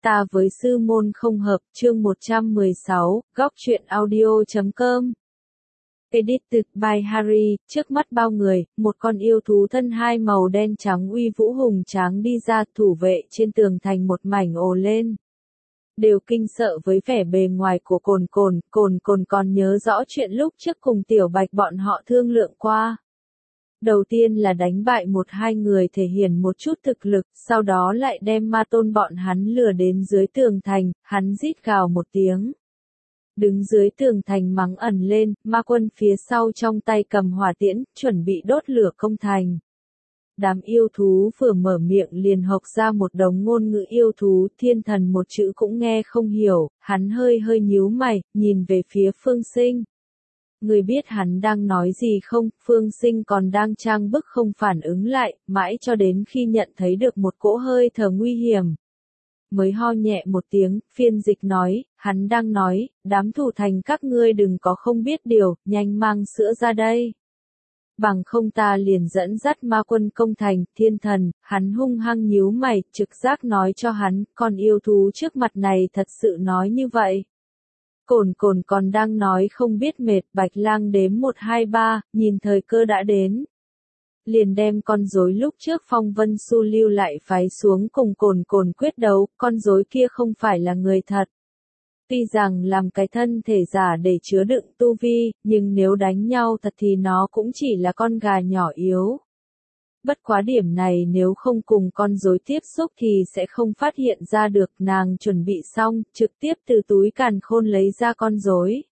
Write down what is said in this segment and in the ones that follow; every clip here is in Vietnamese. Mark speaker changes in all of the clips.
Speaker 1: Ta với sư môn không hợp, chương 116, góc truyện audio.com. Edited by Harry, trước mắt bao người, một con yêu thú thân hai màu đen trắng uy vũ hùng tráng đi ra, thủ vệ trên tường thành một mảnh ồ lên. Đều kinh sợ với vẻ bề ngoài của Cồn Cồn còn nhớ rõ chuyện lúc trước cùng Tiểu Bạch bọn họ thương lượng qua. Đầu tiên là đánh bại một hai người thể hiện một chút thực lực, sau đó lại đem ma tôn bọn hắn lừa đến dưới tường thành, hắn rít gào một tiếng. Đứng dưới tường thành mắng ẩn lên, ma quân phía sau trong tay cầm hỏa tiễn, chuẩn bị đốt lửa công thành. Đám yêu thú vừa mở miệng liền hộc ra một đống ngôn ngữ yêu thú, Thiên Thần một chữ cũng nghe không hiểu, hắn hơi nhíu mày, nhìn về phía Phương Sinh. Người biết hắn đang nói gì không? Phương Sinh còn đang trang bức không phản ứng lại, mãi cho đến khi nhận thấy được một cỗ hơi thở nguy hiểm. Mới ho nhẹ một tiếng, phiên dịch nói, hắn đang nói, đám thủ thành các ngươi đừng có không biết điều, nhanh mang sữa ra đây. Bằng không ta liền dẫn dắt ma quân công thành, Thiên Thần, hắn hung hăng nhíu mày, trực giác nói cho hắn, con yêu thú trước mặt này thật sự nói như vậy. Cồn còn đang nói không biết mệt, Bạch Lang đếm 1 2 3, nhìn thời cơ đã đến. Liền đem con rối lúc trước Phong Vân Su lưu lại phái xuống cùng Cồn quyết đấu, con rối kia không phải là người thật. Tuy rằng làm cái thân thể giả để chứa đựng tu vi, nhưng nếu đánh nhau thật thì nó cũng chỉ là con gà nhỏ yếu. Bất quá điểm này nếu không cùng con rối tiếp xúc thì sẽ không phát hiện ra được, nàng chuẩn bị xong, trực tiếp từ túi càn khôn lấy ra con rối.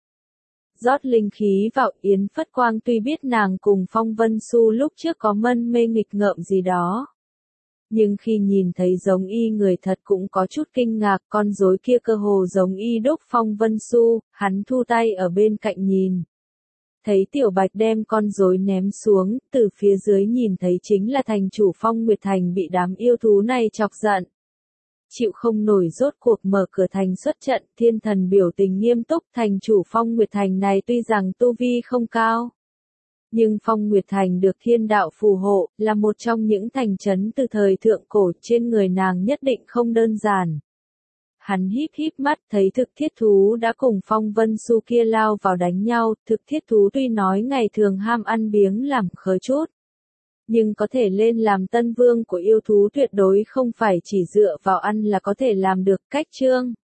Speaker 1: Rót linh khí vào, Yến Phất Quang tuy biết nàng cùng Phong Vân Su lúc trước có mân mê nghịch ngợm gì đó. Nhưng khi nhìn thấy giống y người thật cũng có chút kinh ngạc, con rối kia cơ hồ giống y đúc Phong Vân Su, hắn thu tay ở bên cạnh nhìn. Thấy Tiểu Bạch đem con rối ném xuống, từ phía dưới nhìn thấy chính là thành chủ Phong Nguyệt Thành bị đám yêu thú này chọc giận. Chịu không nổi rốt cuộc mở cửa thành xuất trận, Thiên Thần biểu tình nghiêm túc, thành chủ Phong Nguyệt Thành này tuy rằng tu vi không cao. Nhưng Phong Nguyệt Thành được thiên đạo phù hộ, là một trong những thành trấn từ thời thượng cổ, trên người nàng nhất định không đơn giản. Hắn híp mắt thấy thực thiết thú đã cùng Phong Vân Su kia lao vào đánh nhau, thực thiết thú tuy nói ngày thường ham ăn biếng làm khớ chút. Nhưng có thể lên làm tân vương của yêu thú tuyệt đối không phải chỉ dựa vào ăn là có thể làm được, cách chương.